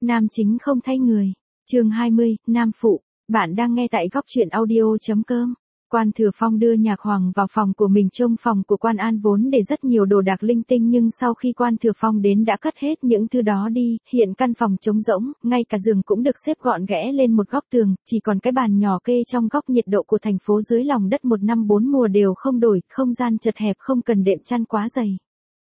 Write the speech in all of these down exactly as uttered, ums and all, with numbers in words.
Nam chính không thay người. Chương hai mươi, Nam phụ. Bạn đang nghe tại góc truyện audio.com. Quan Thừa Phong đưa Nhạc Hoàng vào phòng của mình. Trông phòng của Quan An vốn để rất nhiều đồ đạc linh tinh, nhưng sau khi Quan Thừa Phong đến đã cất hết những thứ đó đi, hiện căn phòng trống rỗng, ngay cả giường cũng được xếp gọn ghẽ lên một góc tường, chỉ còn cái bàn nhỏ kê trong góc. Nhiệt độ của thành phố dưới lòng đất một năm bốn mùa đều không đổi, không gian chật hẹp, không cần đệm chăn quá dày.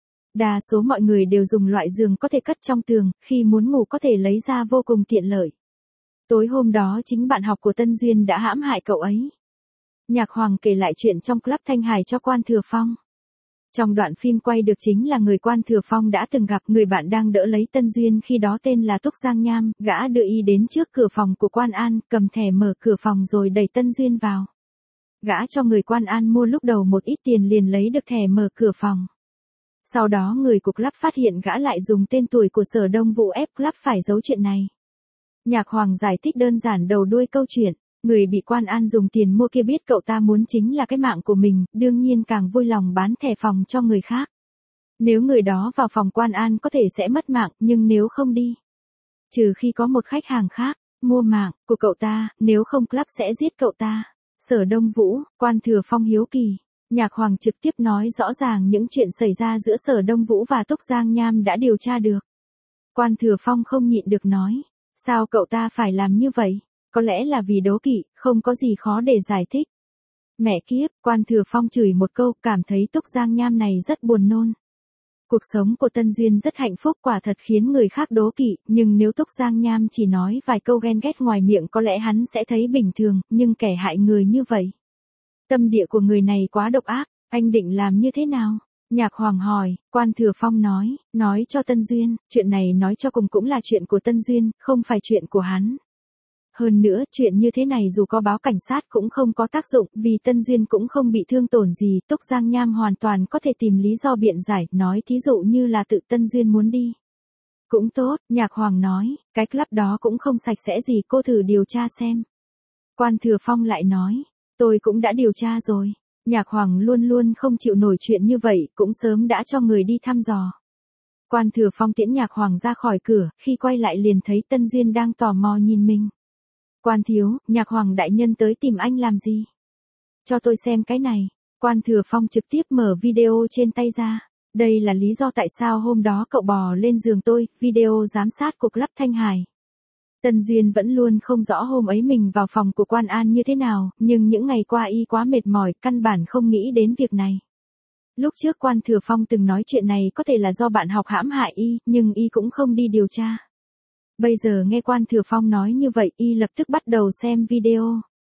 Đa số mọi người đều dùng loại giường có thể cất trong tường, khi muốn ngủ có thể lấy ra, vô cùng tiện lợi. Tối hôm đó chính bạn học của Tân Duyên đã hãm hại cậu ấy. Nhạc Hoàng kể lại chuyện trong club Thanh Hải cho Quan Thừa Phong. Trong đoạn phim quay được chính là người Quan Thừa Phong đã từng gặp. Người bạn đang đỡ lấy Tân Duyên khi đó tên là Túc Giang Nham. Gã đưa y đến trước cửa phòng của Quan An, cầm thẻ mở cửa phòng rồi đẩy Tân Duyên vào. Gã cho người Quan An mua lúc đầu một ít tiền liền lấy được thẻ mở cửa phòng. Sau đó người của club phát hiện gã lại dùng tên tuổi của Sở Đông Vũ ép club phải giấu chuyện này. Nhạc Hoàng giải thích đơn giản đầu đuôi câu chuyện. Người bị Quan An dùng tiền mua kia biết cậu ta muốn chính là cái mạng của mình, đương nhiên càng vui lòng bán thẻ phòng cho người khác. Nếu người đó vào phòng Quan An có thể sẽ mất mạng, nhưng nếu không đi, trừ khi có một khách hàng khác mua mạng của cậu ta, nếu không club sẽ giết cậu ta. Sở Đông Vũ, Quan Thừa Phong hiếu kỳ. Nhạc Hoàng trực tiếp nói rõ ràng những chuyện xảy ra giữa Sở Đông Vũ và Túc Giang Nham đã điều tra được. Quan Thừa Phong không nhịn được nói, sao cậu ta phải làm như vậy? Có lẽ là vì đố kỵ, không có gì khó để giải thích. Mẹ kiếp, Quan Thừa Phong chửi một câu, cảm thấy Túc Giang Nham này rất buồn nôn. Cuộc sống của Tân Duyên rất hạnh phúc, quả thật khiến người khác đố kỵ, nhưng nếu Túc Giang Nham chỉ nói vài câu ghen ghét ngoài miệng có lẽ hắn sẽ thấy bình thường, nhưng kẻ hại người như vậy. Tâm địa của người này quá độc ác, anh định làm như thế nào? Nhạc Hoàng hỏi. Quan Thừa Phong nói, nói cho Tân Duyên, chuyện này nói cho cùng cũng là chuyện của Tân Duyên, không phải chuyện của hắn. Hơn nữa, chuyện như thế này dù có báo cảnh sát cũng không có tác dụng, vì Tân Duyên cũng không bị thương tổn gì. Túc Giang Nham hoàn toàn có thể tìm lý do biện giải, nói thí dụ như là tự Tân Duyên muốn đi. Cũng tốt, Nhạc Hoàng nói, cái club đó cũng không sạch sẽ gì, cô thử điều tra xem. Quan Thừa Phong lại nói, tôi cũng đã điều tra rồi. Nhạc Hoàng luôn luôn không chịu nổi chuyện như vậy, cũng sớm đã cho người đi thăm dò. Quan Thừa Phong tiễn Nhạc Hoàng ra khỏi cửa, khi quay lại liền thấy Tân Duyên đang tò mò nhìn mình. Quan thiếu, Nhạc Hoàng đại nhân tới tìm anh làm gì? Cho tôi xem cái này. Quan Thừa Phong trực tiếp mở video trên tay ra. Đây là lý do tại sao hôm đó cậu bò lên giường tôi, video giám sát của club Thanh Hải. Tân Duyên vẫn luôn không rõ hôm ấy mình vào phòng của Quan An như thế nào, nhưng những ngày qua y quá mệt mỏi, căn bản không nghĩ đến việc này. Lúc trước Quan Thừa Phong từng nói chuyện này có thể là do bạn học hãm hại y, nhưng y cũng không đi điều tra. Bây giờ nghe Quan Thừa Phong nói như vậy, y lập tức bắt đầu xem video.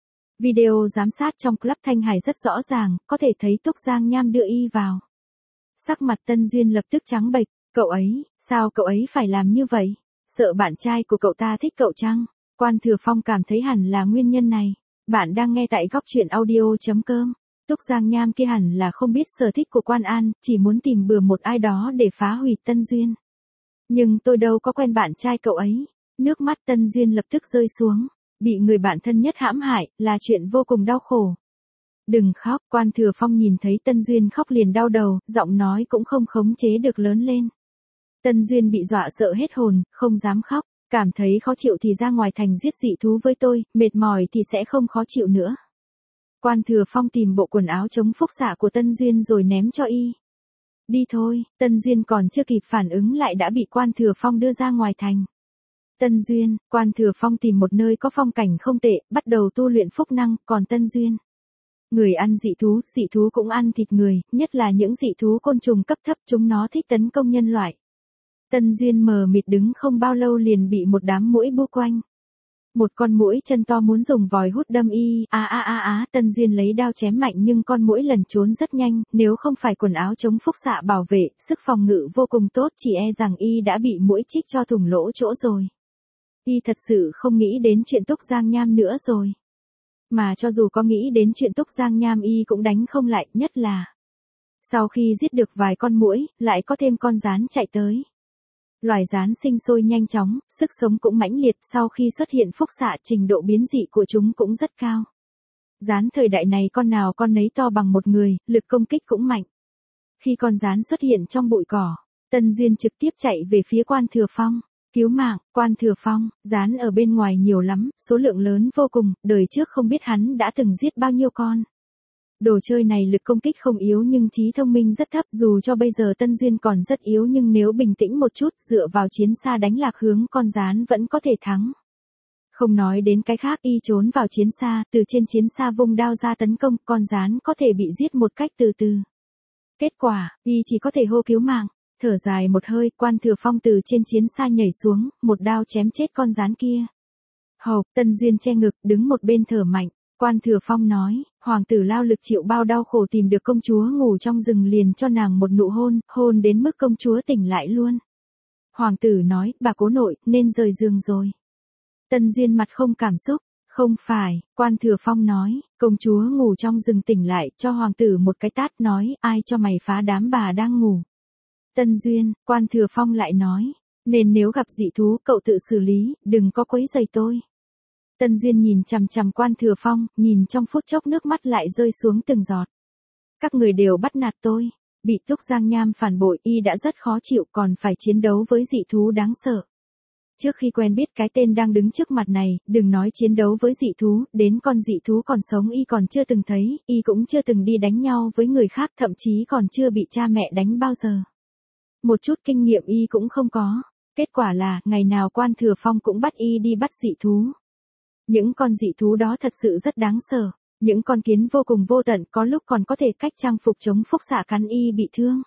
Video giám sát trong club Thanh Hải rất rõ ràng, có thể thấy Túc Giang Nham đưa y vào. Sắc mặt Tân Duyên lập tức trắng bệch, cậu ấy, sao cậu ấy phải làm như vậy? Sợ bạn trai của cậu ta thích cậu chăng? Quan Thừa Phong cảm thấy hẳn là nguyên nhân này. Bạn đang nghe tại góc truyện audio.com. Túc Giang Nham kia hẳn là không biết sở thích của Quan An, chỉ muốn tìm bừa một ai đó để phá hủy Tân Duyên. Nhưng tôi đâu có quen bạn trai cậu ấy. Nước mắt Tân Duyên lập tức rơi xuống. Bị người bạn thân nhất hãm hại, là chuyện vô cùng đau khổ. Đừng khóc, Quan Thừa Phong nhìn thấy Tân Duyên khóc liền đau đầu, giọng nói cũng không khống chế được lớn lên. Tân Duyên bị dọa sợ hết hồn, không dám khóc, cảm thấy khó chịu thì ra ngoài thành giết dị thú với tôi, mệt mỏi thì sẽ không khó chịu nữa. Quan Thừa Phong tìm bộ quần áo chống phúc xạ của Tân Duyên rồi ném cho y. Đi thôi, Tân Duyên còn chưa kịp phản ứng lại đã bị Quan Thừa Phong đưa ra ngoài thành. Tân Duyên, Quan Thừa Phong tìm một nơi có phong cảnh không tệ, bắt đầu tu luyện phúc năng, còn Tân Duyên. Người ăn dị thú, dị thú cũng ăn thịt người, nhất là những dị thú côn trùng cấp thấp, chúng nó thích tấn công nhân loại. Tân Duyên mờ mịt đứng không bao lâu liền bị một đám muỗi bu quanh. Một con muỗi chân to muốn dùng vòi hút đâm y, á á á á, Tân Duyên lấy đao chém mạnh nhưng con muỗi lẩn trốn rất nhanh, nếu không phải quần áo chống phúc xạ bảo vệ, sức phòng ngự vô cùng tốt chỉ e rằng y đã bị muỗi chích cho thủng lỗ chỗ rồi. Y thật sự không nghĩ đến chuyện Túc Giang Nham nữa rồi. Mà cho dù có nghĩ đến chuyện Túc Giang Nham y cũng đánh không lại, nhất là sau khi giết được vài con muỗi, lại có thêm con gián chạy tới. Loài gián sinh sôi nhanh chóng, sức sống cũng mãnh liệt, sau khi xuất hiện phúc xạ trình độ biến dị của chúng cũng rất cao. Gián thời đại này con nào con nấy to bằng một người, lực công kích cũng mạnh. Khi con gián xuất hiện trong bụi cỏ, Tân Duyên trực tiếp chạy về phía Quan Thừa Phong. Cứu mạng, Quan Thừa Phong, dán ở bên ngoài nhiều lắm, số lượng lớn vô cùng, đời trước không biết hắn đã từng giết bao nhiêu con. Đồ chơi này lực công kích không yếu nhưng trí thông minh rất thấp, dù cho bây giờ Tân Duyên còn rất yếu nhưng nếu bình tĩnh một chút dựa vào chiến xa đánh lạc hướng con gián vẫn có thể thắng. Không nói đến cái khác, y trốn vào chiến xa, từ trên chiến xa vung đao ra tấn công, con gián có thể bị giết một cách từ từ. Kết quả, y chỉ có thể hô cứu mạng, thở dài một hơi, Quan Thừa Phong từ trên chiến xa nhảy xuống, một đao chém chết con gián kia. Hầu, Tân Duyên che ngực, đứng một bên thở mạnh. Quan Thừa Phong nói, hoàng tử lao lực chịu bao đau khổ tìm được công chúa ngủ trong rừng liền cho nàng một nụ hôn, hôn đến mức công chúa tỉnh lại luôn. Hoàng tử nói, bà cố nội, nên rời giường rồi. Tân Duyên mặt không cảm xúc, không phải, Quan Thừa Phong nói, công chúa ngủ trong rừng tỉnh lại, cho hoàng tử một cái tát nói, ai cho mày phá đám bà đang ngủ. Tân Duyên, Quan Thừa Phong lại nói, nên nếu gặp dị thú cậu tự xử lý, đừng có quấy rầy tôi. Tân Duyên nhìn chằm chằm Quan Thừa Phong, nhìn trong phút chốc nước mắt lại rơi xuống từng giọt. Các người đều bắt nạt tôi, bị Túc Giang Nham phản bội, y đã rất khó chịu còn phải chiến đấu với dị thú đáng sợ. Trước khi quen biết cái tên đang đứng trước mặt này, đừng nói chiến đấu với dị thú, đến con dị thú còn sống y còn chưa từng thấy, y cũng chưa từng đi đánh nhau với người khác, thậm chí còn chưa bị cha mẹ đánh bao giờ. Một chút kinh nghiệm y cũng không có, kết quả là, ngày nào Quan Thừa Phong cũng bắt y đi bắt dị thú. Những con dị thú đó thật sự rất đáng sợ, những con kiến vô cùng vô tận có lúc còn có thể cách trang phục chống phúc xạ cắn y bị thương.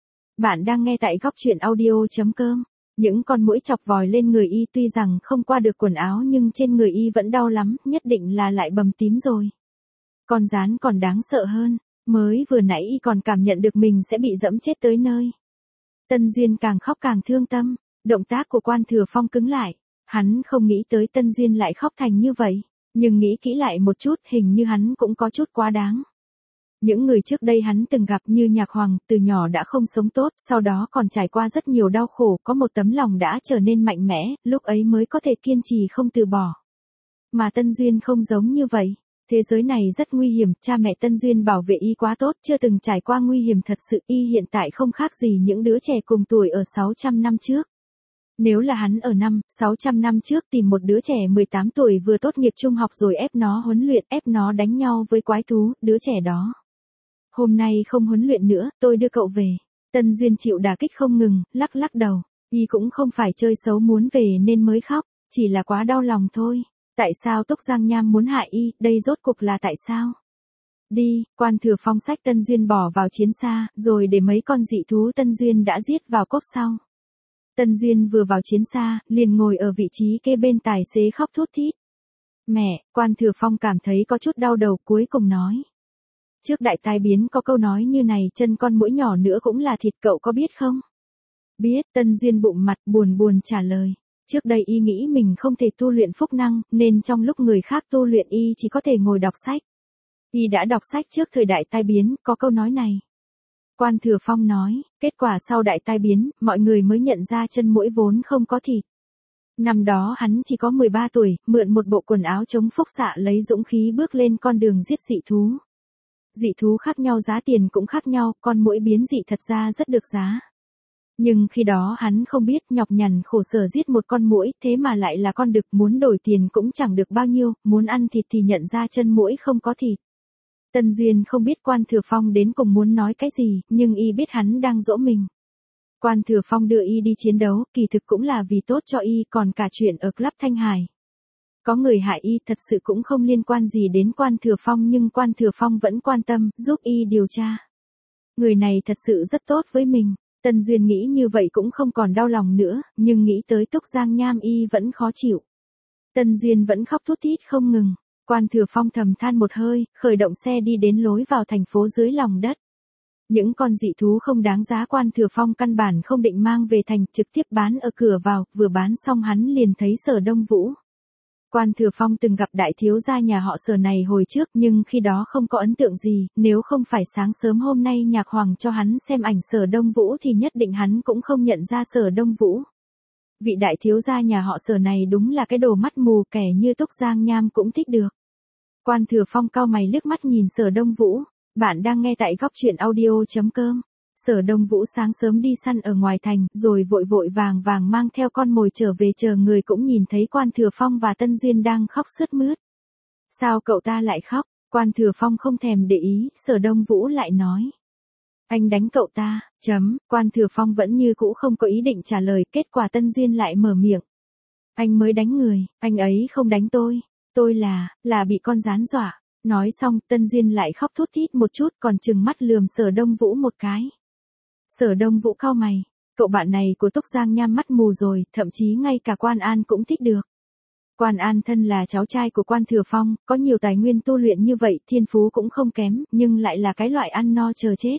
Bạn đang nghe tại góc truyện audio chấm com. Những con muỗi chọc vòi lên người y tuy rằng không qua được quần áo nhưng trên người y vẫn đau lắm, nhất định là lại bầm tím rồi. Con gián còn đáng sợ hơn, mới vừa nãy y còn cảm nhận được mình sẽ bị dẫm chết tới nơi. Tân Duyên càng khóc càng thương tâm, động tác của Quan Thừa Phong cứng lại. Hắn không nghĩ tới Tân Duyên lại khóc thành như vậy, nhưng nghĩ kỹ lại một chút hình như hắn cũng có chút quá đáng. Những người trước đây hắn từng gặp như Nhạc Hoàng, từ nhỏ đã không sống tốt, sau đó còn trải qua rất nhiều đau khổ, có một tấm lòng đã trở nên mạnh mẽ, lúc ấy mới có thể kiên trì không từ bỏ. Mà Tân Duyên không giống như vậy, thế giới này rất nguy hiểm, cha mẹ Tân Duyên bảo vệ y quá tốt, chưa từng trải qua nguy hiểm thật sự, y hiện tại không khác gì những đứa trẻ cùng tuổi ở sáu trăm năm trước. Nếu là hắn ở năm, sáu trăm năm trước tìm một đứa trẻ mười tám tuổi vừa tốt nghiệp trung học rồi ép nó huấn luyện, ép nó đánh nhau với quái thú, đứa trẻ đó. Hôm nay không huấn luyện nữa, tôi đưa cậu về. Tân Duyên chịu đả kích không ngừng, lắc lắc đầu. Y cũng không phải chơi xấu muốn về nên mới khóc, chỉ là quá đau lòng thôi. Tại sao Túc Giang Nham muốn hại y, đây rốt cuộc là tại sao? Đi, Quan Thừa Phong xách Tân Duyên bỏ vào chiến xa, rồi để mấy con dị thú Tân Duyên đã giết vào cốp sau. Tân Duyên vừa vào chiến xa, liền ngồi ở vị trí kế bên tài xế khóc thút thít. Mẹ, Quan Thừa Phong cảm thấy có chút đau đầu, cuối cùng nói. Trước đại tai biến có câu nói như này, chân con muỗi nhỏ nữa cũng là thịt, cậu có biết không? Biết, Tân Duyên bụng mặt buồn buồn trả lời. Trước đây y nghĩ mình không thể tu luyện phúc năng, nên trong lúc người khác tu luyện y chỉ có thể ngồi đọc sách. Y đã đọc sách trước thời đại tai biến, có câu nói này. Quan Thừa Phong nói, kết quả sau đại tai biến, mọi người mới nhận ra chân muỗi vốn không có thịt. Năm đó hắn chỉ có mười ba tuổi, mượn một bộ quần áo chống phúc xạ lấy dũng khí bước lên con đường giết dị thú. Dị thú khác nhau giá tiền cũng khác nhau, con muỗi biến dị thật ra rất được giá. Nhưng khi đó hắn không biết nhọc nhằn khổ sở giết một con muỗi, thế mà lại là con đực, muốn đổi tiền cũng chẳng được bao nhiêu, muốn ăn thịt thì nhận ra chân muỗi không có thịt. Tân Duyên không biết Quan Thừa Phong đến cùng muốn nói cái gì, nhưng y biết hắn đang dỗ mình. Quan Thừa Phong đưa y đi chiến đấu, kỳ thực cũng là vì tốt cho y, còn cả chuyện ở Club Thanh Hải. Có người hại y thật sự cũng không liên quan gì đến Quan Thừa Phong nhưng Quan Thừa Phong vẫn quan tâm, giúp y điều tra. Người này thật sự rất tốt với mình. Tân Duyên nghĩ như vậy cũng không còn đau lòng nữa, nhưng nghĩ tới Túc Giang Nham y vẫn khó chịu. Tân Duyên vẫn khóc thút thít không ngừng. Quan Thừa Phong thầm than một hơi, khởi động xe đi đến lối vào thành phố dưới lòng đất. Những con dị thú không đáng giá Quan Thừa Phong căn bản không định mang về thành, trực tiếp bán ở cửa vào, vừa bán xong hắn liền thấy Sở Đông Vũ. Quan Thừa Phong từng gặp đại thiếu gia nhà họ Sở này hồi trước nhưng khi đó không có ấn tượng gì, nếu không phải sáng sớm hôm nay Nhạc Hoàng cho hắn xem ảnh Sở Đông Vũ thì nhất định hắn cũng không nhận ra Sở Đông Vũ. Vị đại thiếu gia nhà họ Sở này đúng là cái đồ mắt mù, kẻ như Túc Giang Nham cũng thích được. Quan Thừa Phong cau mày liếc mắt nhìn Sở Đông Vũ. Bạn đang nghe tại góc truyện audio chấm com. Sở Đông Vũ sáng sớm đi săn ở ngoài thành, rồi vội vội vàng vàng mang theo con mồi trở về, chờ người cũng nhìn thấy Quan Thừa Phong và Tân Duyên đang khóc sướt mướt. Sao cậu ta lại khóc? Quan Thừa Phong không thèm để ý, Sở Đông Vũ lại nói. Anh đánh cậu ta, chấm, Quan Thừa Phong vẫn như cũ không có ý định trả lời, kết quả Tân Duyên lại mở miệng. Anh mới đánh người, anh ấy không đánh tôi, tôi là, là bị con gián dọa. Nói xong, Tân Duyên lại khóc thút thít một chút, còn trừng mắt lườm Sở Đông Vũ một cái. Sở Đông Vũ cau mày, cậu bạn này của Túc Giang Nham mắt mù rồi, thậm chí ngay cả Quan An cũng thích được. Quan An thân là cháu trai của Quan Thừa Phong, có nhiều tài nguyên tu luyện như vậy, thiên phú cũng không kém, nhưng lại là cái loại ăn no chờ chết.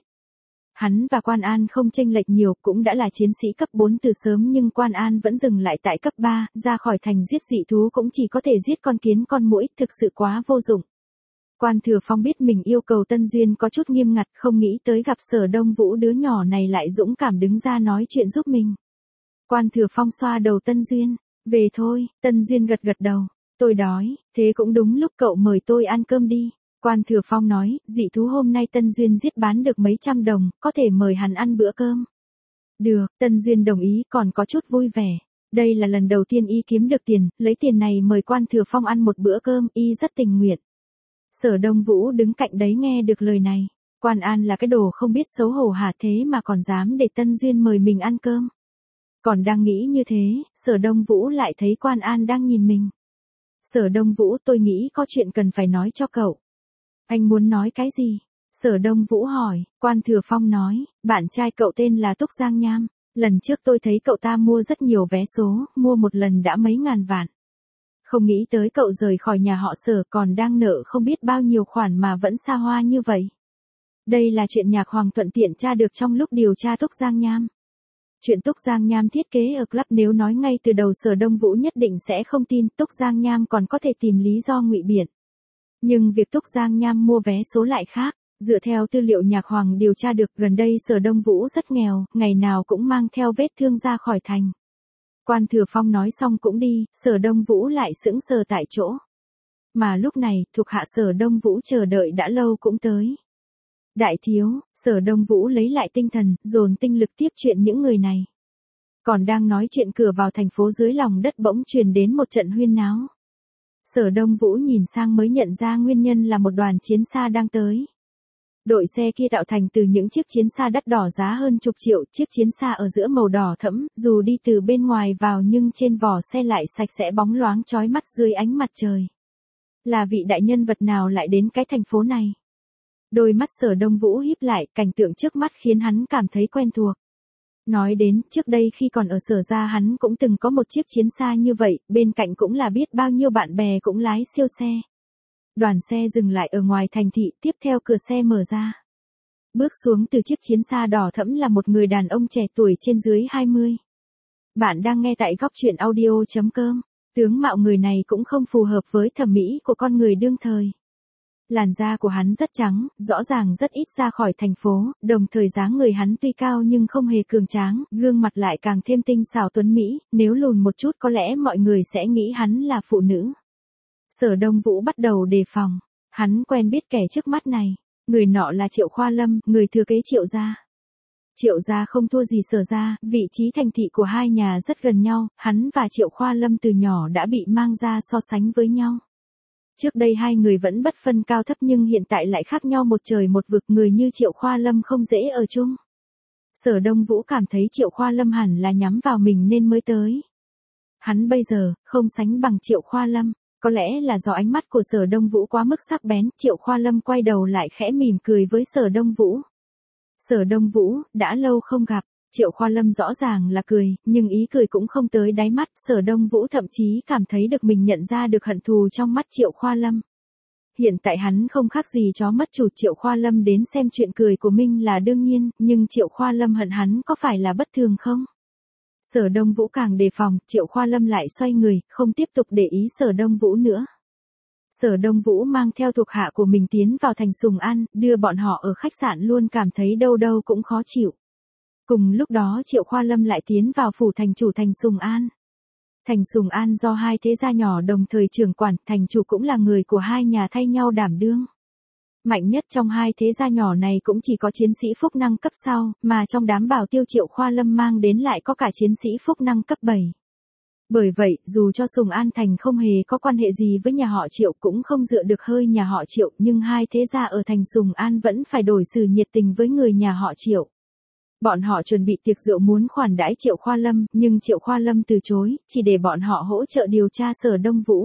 Hắn và Quan An không chênh lệch nhiều, cũng đã là chiến sĩ cấp bốn từ sớm, nhưng Quan An vẫn dừng lại tại cấp ba, ra khỏi thành giết dị thú cũng chỉ có thể giết con kiến con muỗi, thực sự quá vô dụng. Quan Thừa Phong biết mình yêu cầu Tân Duyên có chút nghiêm ngặt, không nghĩ tới gặp Sở Đông Vũ đứa nhỏ này lại dũng cảm đứng ra nói chuyện giúp mình. Quan Thừa Phong xoa đầu Tân Duyên, về thôi, Tân Duyên gật gật đầu, tôi đói, thế cũng đúng lúc cậu mời tôi ăn cơm đi. Quan Thừa Phong nói, dị thú hôm nay Tân Duyên giết bán được mấy trăm đồng, có thể mời hắn ăn bữa cơm. Được, Tân Duyên đồng ý, còn có chút vui vẻ. Đây là lần đầu tiên y kiếm được tiền, lấy tiền này mời Quan Thừa Phong ăn một bữa cơm, y rất tình nguyện. Sở Đông Vũ đứng cạnh đấy nghe được lời này. Quan An là cái đồ không biết xấu hổ hả, thế mà còn dám để Tân Duyên mời mình ăn cơm. Còn đang nghĩ như thế, Sở Đông Vũ lại thấy Quan An đang nhìn mình. Sở Đông Vũ, tôi nghĩ có chuyện cần phải nói cho cậu. Anh muốn nói cái gì? Sở Đông Vũ hỏi. Quan Thừa Phong nói, bạn trai cậu tên là Túc Giang Nham. Lần trước tôi thấy cậu ta mua rất nhiều vé số, mua một lần đã mấy ngàn vạn. Không nghĩ tới cậu rời khỏi nhà họ Sở còn đang nợ không biết bao nhiêu khoản mà vẫn xa hoa như vậy. Đây là chuyện Nhạc Hoàng thuận tiện tra được trong lúc điều tra Túc Giang Nham. Chuyện Túc Giang Nham thiết kế ở club nếu nói ngay từ đầu Sở Đông Vũ nhất định sẽ không tin, Túc Giang Nham còn có thể tìm lý do ngụy biện. Nhưng việc Túc Giang Nham mua vé số lại khác, dựa theo tư liệu Nhạc Hoàng điều tra được, gần đây Sở Đông Vũ rất nghèo, ngày nào cũng mang theo vết thương ra khỏi thành. Quan Thừa Phong nói xong cũng đi, Sở Đông Vũ lại sững sờ tại chỗ. Mà lúc này, thuộc hạ Sở Đông Vũ chờ đợi đã lâu cũng tới. Đại thiếu, Sở Đông Vũ lấy lại tinh thần, dồn tinh lực tiếp chuyện những người này. Còn đang nói chuyện, cửa vào thành phố dưới lòng đất bỗng truyền đến một trận huyên náo. Sở Đông Vũ nhìn sang mới nhận ra nguyên nhân là một đoàn chiến xa đang tới. Đội xe kia tạo thành từ những chiếc chiến xa đắt đỏ giá hơn chục triệu, chiếc chiến xa ở giữa màu đỏ thẫm, dù đi từ bên ngoài vào nhưng trên vỏ xe lại sạch sẽ bóng loáng chói mắt dưới ánh mặt trời. Là vị đại nhân vật nào lại đến cái thành phố này? Đôi mắt Sở Đông Vũ híp lại, cảnh tượng trước mắt khiến hắn cảm thấy quen thuộc. Nói đến, trước đây khi còn ở Sở gia hắn cũng từng có một chiếc chiến xa như vậy, bên cạnh cũng là biết bao nhiêu bạn bè cũng lái siêu xe. Đoàn xe dừng lại ở ngoài thành thị, tiếp theo cửa xe mở ra. Bước xuống từ chiếc chiến xa đỏ thẫm là một người đàn ông trẻ tuổi trên dưới hai mươi. Bạn đang nghe tại góc truyện audio chấm com. Tướng mạo người này cũng không phù hợp với thẩm mỹ của con người đương thời. Làn da của hắn rất trắng, rõ ràng rất ít ra khỏi thành phố, đồng thời dáng người hắn tuy cao nhưng không hề cường tráng, gương mặt lại càng thêm tinh xảo tuấn mỹ, nếu lùn một chút có lẽ mọi người sẽ nghĩ hắn là phụ nữ. Sở Đông Vũ bắt đầu đề phòng, hắn quen biết kẻ trước mắt này, người nọ là Triệu Khoa Lâm, người thừa kế Triệu gia. Triệu gia không thua gì Sở gia, vị trí thành thị của hai nhà rất gần nhau, hắn và Triệu Khoa Lâm từ nhỏ đã bị mang ra so sánh với nhau. Trước đây hai người vẫn bất phân cao thấp nhưng hiện tại lại khác nhau một trời một vực, người như Triệu Khoa Lâm không dễ ở chung. Sở Đông Vũ cảm thấy Triệu Khoa Lâm hẳn là nhắm vào mình nên mới tới. Hắn bây giờ, không sánh bằng Triệu Khoa Lâm, có lẽ là do ánh mắt của Sở Đông Vũ quá mức sắc bén, Triệu Khoa Lâm quay đầu lại khẽ mỉm cười với Sở Đông Vũ. Sở Đông Vũ, đã lâu không gặp. Triệu Khoa Lâm rõ ràng là cười, nhưng ý cười cũng không tới đáy mắt, Sở Đông Vũ thậm chí cảm thấy được mình nhận ra được hận thù trong mắt Triệu Khoa Lâm. Hiện tại hắn không khác gì chó mất chủ, Triệu Khoa Lâm đến xem chuyện cười của mình là đương nhiên, nhưng Triệu Khoa Lâm hận hắn có phải là bất thường không? Sở Đông Vũ càng đề phòng, Triệu Khoa Lâm lại xoay người, không tiếp tục để ý Sở Đông Vũ nữa. Sở Đông Vũ mang theo thuộc hạ của mình tiến vào thành Sùng An, đưa bọn họ ở khách sạn luôn cảm thấy đâu đâu cũng khó chịu. Cùng lúc đó Triệu Khoa Lâm lại tiến vào phủ thành chủ thành Sùng An. Thành Sùng An do hai thế gia nhỏ đồng thời trưởng quản, thành chủ cũng là người của hai nhà thay nhau đảm đương. Mạnh nhất trong hai thế gia nhỏ này cũng chỉ có chiến sĩ phúc năng cấp sau, mà trong đám bảo tiêu Triệu Khoa Lâm mang đến lại có cả chiến sĩ phúc năng cấp bảy. Bởi vậy, dù cho Sùng An Thành không hề có quan hệ gì với nhà họ Triệu cũng không dựa được hơi nhà họ Triệu, nhưng hai thế gia ở thành Sùng An vẫn phải đối xử nhiệt tình với người nhà họ Triệu. Bọn họ chuẩn bị tiệc rượu muốn khoản đãi Triệu Khoa Lâm, nhưng Triệu Khoa Lâm từ chối, chỉ để bọn họ hỗ trợ điều tra Sở Đông Vũ.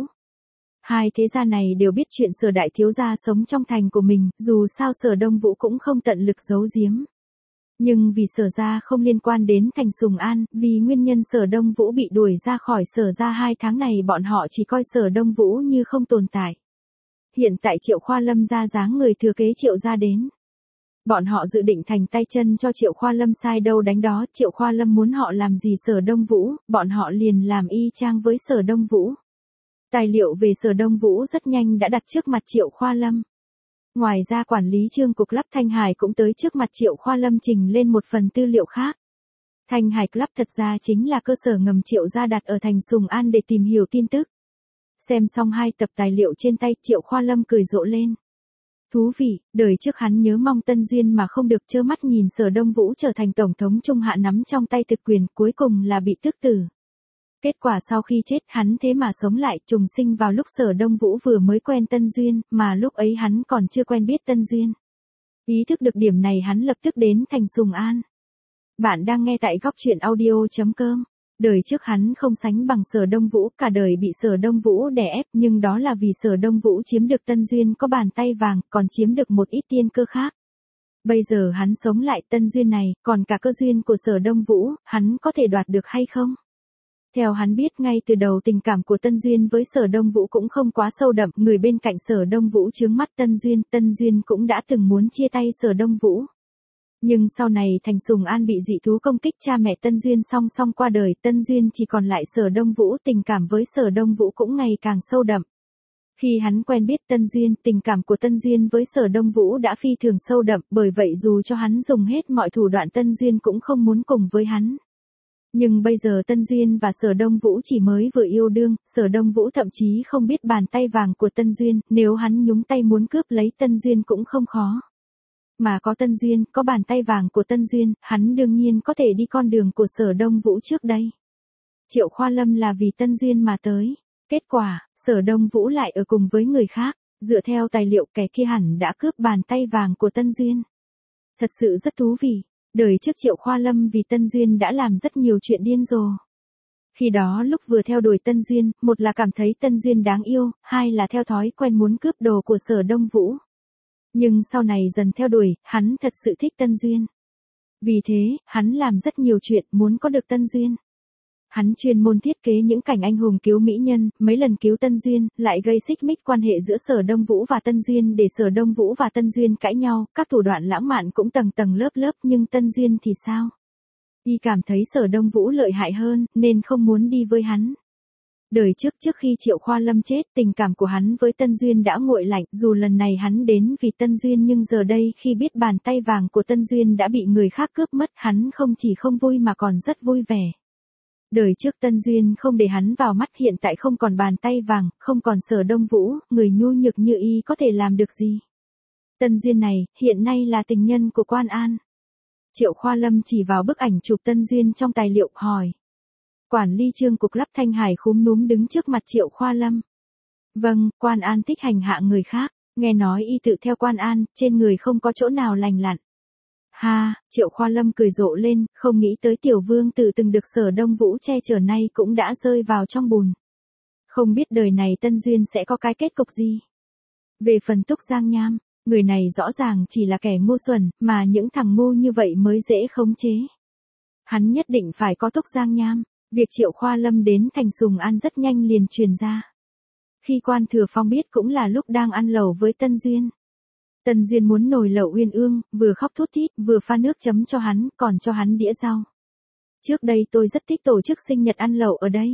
Hai thế gia này đều biết chuyện Sở đại thiếu gia sống trong thành của mình, dù sao Sở Đông Vũ cũng không tận lực giấu giếm. Nhưng vì Sở gia không liên quan đến thành Sùng An, vì nguyên nhân Sở Đông Vũ bị đuổi ra khỏi Sở gia hai tháng này bọn họ chỉ coi Sở Đông Vũ như không tồn tại. Hiện tại Triệu Khoa Lâm ra dáng người thừa kế Triệu gia đến. Bọn họ dự định thành tay chân cho Triệu Khoa Lâm sai đâu đánh đó, Triệu Khoa Lâm muốn họ làm gì Sở Đông Vũ, bọn họ liền làm y chang với Sở Đông Vũ. Tài liệu về Sở Đông Vũ rất nhanh đã đặt trước mặt Triệu Khoa Lâm. Ngoài ra quản lý Trương của Club Thanh Hải cũng tới trước mặt Triệu Khoa Lâm trình lên một phần tư liệu khác. Thanh Hải Club thật ra chính là cơ sở ngầm Triệu gia đặt ở thành Sùng An để tìm hiểu tin tức. Xem xong hai tập tài liệu trên tay, Triệu Khoa Lâm cười rộ lên. Thú vị, đời trước hắn nhớ mong Tân Duyên mà không được, trơ mắt nhìn Sở Đông Vũ trở thành tổng thống trung hạ nắm trong tay thực quyền, cuối cùng là bị tước tử. Kết quả sau khi chết hắn thế mà sống lại, trùng sinh vào lúc Sở Đông Vũ vừa mới quen Tân Duyên, mà lúc ấy hắn còn chưa quen biết Tân Duyên. Ý thức được điểm này hắn lập tức đến thành Sùng An. Bạn đang nghe tại góc truyện audio chấm com. Đời trước hắn không sánh bằng Sở Đông Vũ, cả đời bị Sở Đông Vũ đè ép, nhưng đó là vì Sở Đông Vũ chiếm được Tân Duyên có bàn tay vàng, còn chiếm được một ít tiên cơ khác. Bây giờ hắn sống lại Tân Duyên này, còn cả cơ duyên của Sở Đông Vũ, hắn có thể đoạt được hay không? Theo hắn biết ngay từ đầu tình cảm của Tân Duyên với Sở Đông Vũ cũng không quá sâu đậm, người bên cạnh Sở Đông Vũ chướng mắt Tân Duyên, Tân Duyên cũng đã từng muốn chia tay Sở Đông Vũ. Nhưng sau này thành Sùng An bị dị thú công kích, cha mẹ Tân Duyên song song qua đời, Tân Duyên chỉ còn lại Sở Đông Vũ, tình cảm với Sở Đông Vũ cũng ngày càng sâu đậm. Khi hắn quen biết Tân Duyên, tình cảm của Tân Duyên với Sở Đông Vũ đã phi thường sâu đậm, bởi vậy dù cho hắn dùng hết mọi thủ đoạn Tân Duyên cũng không muốn cùng với hắn. Nhưng bây giờ Tân Duyên và Sở Đông Vũ chỉ mới vừa yêu đương, Sở Đông Vũ thậm chí không biết bàn tay vàng của Tân Duyên, nếu hắn nhúng tay muốn cướp lấy Tân Duyên cũng không khó. Mà có Tân Duyên, có bàn tay vàng của Tân Duyên, hắn đương nhiên có thể đi con đường của Sở Đông Vũ trước đây. Triệu Khoa Lâm là vì Tân Duyên mà tới. Kết quả, Sở Đông Vũ lại ở cùng với người khác. Dựa theo tài liệu, kẻ kia hẳn đã cướp bàn tay vàng của Tân Duyên. Thật sự rất thú vị. Đời trước Triệu Khoa Lâm vì Tân Duyên đã làm rất nhiều chuyện điên rồ. Khi đó lúc vừa theo đuổi Tân Duyên, một là cảm thấy Tân Duyên đáng yêu, hai là theo thói quen muốn cướp đồ của Sở Đông Vũ. Nhưng sau này dần theo đuổi, hắn thật sự thích Tân Duyên. Vì thế, hắn làm rất nhiều chuyện muốn có được Tân Duyên. Hắn chuyên môn thiết kế những cảnh anh hùng cứu mỹ nhân, mấy lần cứu Tân Duyên, lại gây xích mích quan hệ giữa Sở Đông Vũ và Tân Duyên để Sở Đông Vũ và Tân Duyên cãi nhau, các thủ đoạn lãng mạn cũng tầng tầng lớp lớp, nhưng Tân Duyên thì sao? Y cảm thấy Sở Đông Vũ lợi hại hơn, nên không muốn đi với hắn. Đời trước trước khi Triệu Khoa Lâm chết, tình cảm của hắn với Tân Duyên đã nguội lạnh, dù lần này hắn đến vì Tân Duyên nhưng giờ đây khi biết bàn tay vàng của Tân Duyên đã bị người khác cướp mất, hắn không chỉ không vui mà còn rất vui vẻ. Đời trước Tân Duyên không để hắn vào mắt, hiện tại không còn bàn tay vàng, không còn Sở Đông Vũ, người nhu nhược như y có thể làm được gì? Tân Duyên này, hiện nay là tình nhân của Quan An. Triệu Khoa Lâm chỉ vào bức ảnh chụp Tân Duyên trong tài liệu, hỏi. Quản lý Trương của Club Thanh Hải khúm núm đứng trước mặt Triệu Khoa Lâm. Vâng, Quan An thích hành hạ người khác, nghe nói y tự theo Quan An, trên người không có chỗ nào lành lặn. Ha, Triệu Khoa Lâm cười rộ lên, không nghĩ tới tiểu vương tử từng được Sở Đông Vũ che chở nay cũng đã rơi vào trong bùn. Không biết đời này Tân Duyên sẽ có cái kết cục gì. Về phần Túc Giang Nham, người này rõ ràng chỉ là kẻ ngu xuẩn, mà những thằng ngu như vậy mới dễ khống chế. Hắn nhất định phải có Túc Giang Nham. Việc Triệu Khoa Lâm đến thành Sùng An rất nhanh liền truyền ra. Khi Quan Thừa Phong biết cũng là lúc đang ăn lẩu với Tân Duyên. Tân Duyên muốn nồi lẩu uyên ương, vừa khóc thút thít, vừa pha nước chấm cho hắn, còn cho hắn đĩa rau. Trước đây tôi rất thích tổ chức sinh nhật ăn lẩu ở đây.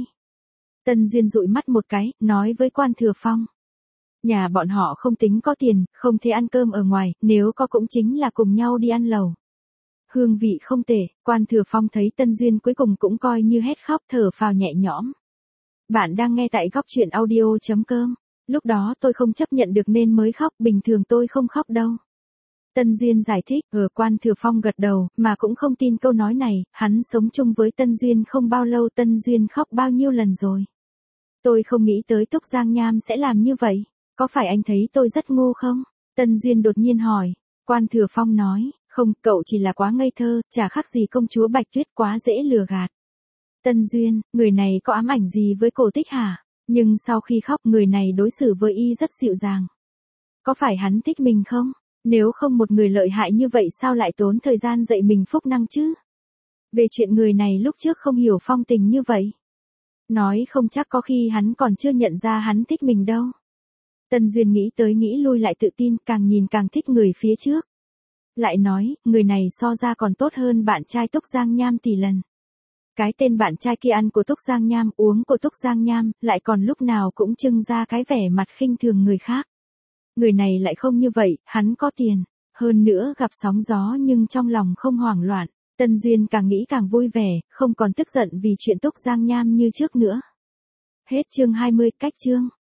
Tân Duyên dụi mắt một cái, nói với Quan Thừa Phong. Nhà bọn họ không tính có tiền, không thể ăn cơm ở ngoài, nếu có cũng chính là cùng nhau đi ăn lẩu. Hương vị không tệ, Quan Thừa Phong thấy Tân Duyên cuối cùng cũng coi như hết khóc, thở phào nhẹ nhõm. Bạn đang nghe tại góc truyện audio chấm com. Lúc đó tôi không chấp nhận được nên mới khóc, bình thường tôi không khóc đâu. Tân Duyên giải thích, ở Quan Thừa Phong gật đầu, mà cũng không tin câu nói này, hắn sống chung với Tân Duyên không bao lâu, Tân Duyên khóc bao nhiêu lần rồi. Tôi không nghĩ tới Túc Giang Nham sẽ làm như vậy, có phải anh thấy tôi rất ngu không? Tân Duyên đột nhiên hỏi. Quan Thừa Phong nói, không, cậu chỉ là quá ngây thơ, chả khác gì công chúa Bạch Tuyết, quá dễ lừa gạt. Tân Duyên, người này có ám ảnh gì với Cổ Tích hả? Nhưng sau khi khóc người này đối xử với y rất dịu dàng. Có phải hắn thích mình không? Nếu không một người lợi hại như vậy sao lại tốn thời gian dạy mình phúc năng chứ? Về chuyện người này lúc trước không hiểu phong tình như vậy. Nói không chắc có khi hắn còn chưa nhận ra hắn thích mình đâu. Tân Duyên nghĩ tới nghĩ lui lại tự tin, càng nhìn càng thích người phía trước. Lại nói, người này so ra còn tốt hơn bạn trai Túc Giang Nham tỷ lần. Cái tên bạn trai kia ăn của Túc Giang Nham, uống của Túc Giang Nham, lại còn lúc nào cũng trưng ra cái vẻ mặt khinh thường người khác. Người này lại không như vậy, hắn có tiền, hơn nữa gặp sóng gió nhưng trong lòng không hoảng loạn. Tân Duyên càng nghĩ càng vui vẻ, không còn tức giận vì chuyện Túc Giang Nham như trước nữa. Hết chương hai mươi, cách chương.